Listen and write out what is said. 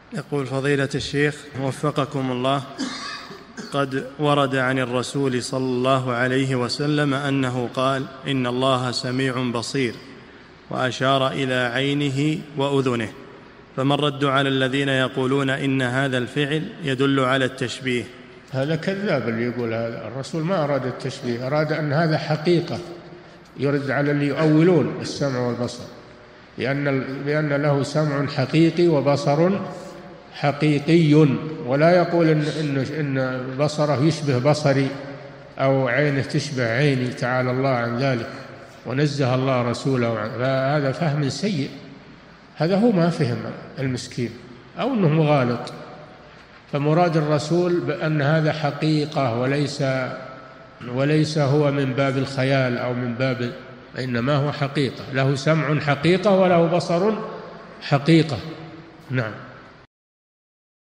يقول فضيلة الشيخ وفقكم الله، قد ورد عن الرسول صلى الله عليه وسلم أنه قال: إن الله سميع بصير، وأشار إلى عينه وأذنه، فما الرد على الذين يقولون إن هذا الفعل يدل على التشبيه؟ هذا كذاب اللي يقول هذا. الرسول ما أراد التشبيه، أراد أن هذا حقيقة، يرد على اللي يؤولون السمع والبصر، لأن له سمع حقيقي وبصر حقيقي، ولا يقول إن بصره يشبه بصري أو عينه تشبه عيني، تعالى الله عن ذلك ونزه الله رسوله. هذا فهم سيء، هذا هو ما فهم المسكين أو أنه مغالط. فمراد الرسول بأن هذا حقيقة وليس هو من باب الخيال أو من باب، إنما هو حقيقة، له سمع حقيقة وله بصر حقيقة. نعم.